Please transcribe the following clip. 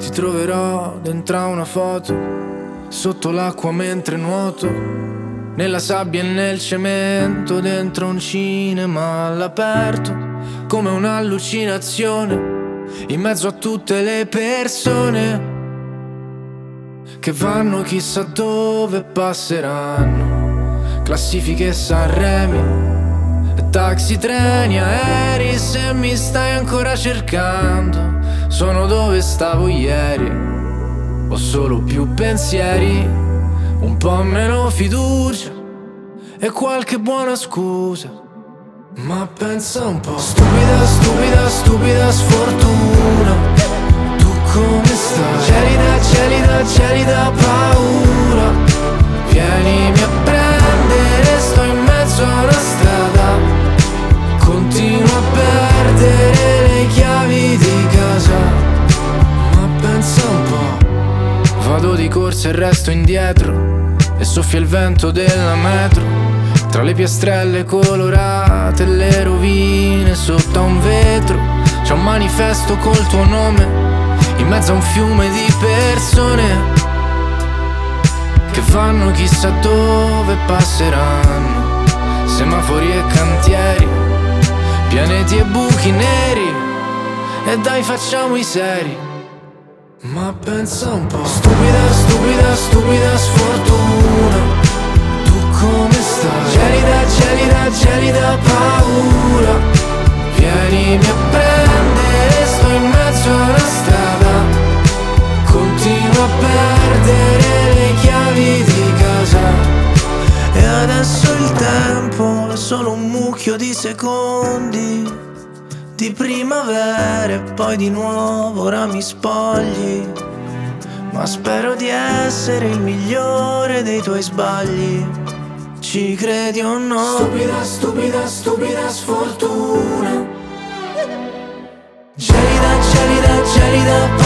Ti troverò dentro a una foto, sotto l'acqua mentre nuoto, nella sabbia e nel cemento, dentro un cinema all'aperto, come un'allucinazione, in mezzo a tutte le persone che vanno chissà dove passeranno. Classifiche e Sanremi, taxi, treni, aerei. Se mi stai ancora cercando, sono dove stavo ieri. Ho solo più pensieri, un po' meno fiducia e qualche buona scusa. Ma pensa un po', stupida, stupida, stupida sfortuna. Tu come stai? Gelida, gelida, gelida paura. Vienimi a prendere, sto in mezzo a una strada. Continuo a perdere le chiavi di casa. Ma pensa un po', vado di corsa e resto indietro, e soffia il vento della metro, tra le piastrelle colorate e le rovine sotto a un vetro. C'è un manifesto col tuo nome, in mezzo a un fiume di persone che vanno chissà dove passeranno. Semafori e cantieri, pianeti e buchi neri, e dai facciamo i seri. Ma pensa un po', stupida, stupida, stupida sfortuna. Tu come stai? Gelida, gelida, gelida paura. Vienimi a prendere, sto in mezzo a una strada. Continuo a perdere le chiavi di casa. E adesso il tempo è solo un mucchio di secondi, di primavera e poi di nuovo ora mi spogli. Ma spero di essere il migliore dei tuoi sbagli. Ci credi o no? Stupida, stupida, stupida sfortuna. Gelida, gelida, gelida